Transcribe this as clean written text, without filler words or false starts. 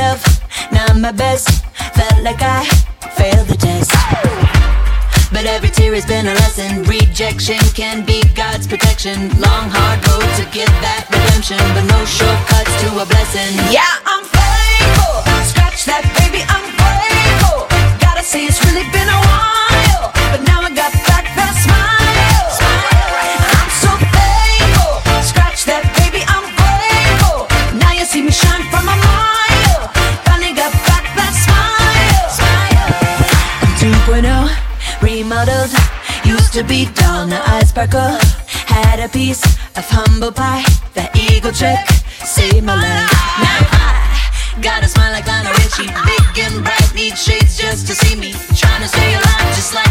myself, not my best. Felt like I failed the test. But every tear has been a lesson. Rejection can be God's protection. Long hard road to get that redemption, but no shortcuts to a blessing. Yeah, I'm faithful. Scratch that, baby, I'm grateful. Gotta say it's really been a while, but now I got back that smile. I'm so thankful. Scratch that, baby, I'm grateful. Now you see me shine from a mile. Finally got back that smile. I'm 2.0, remodeled. Used to be dull, now I sparkle. Had a piece of humble pie. That eagle trick saved my life. Now I got a smile like Lionel Richie. Big and bright, need shades just to see me. Trying to stay alive just like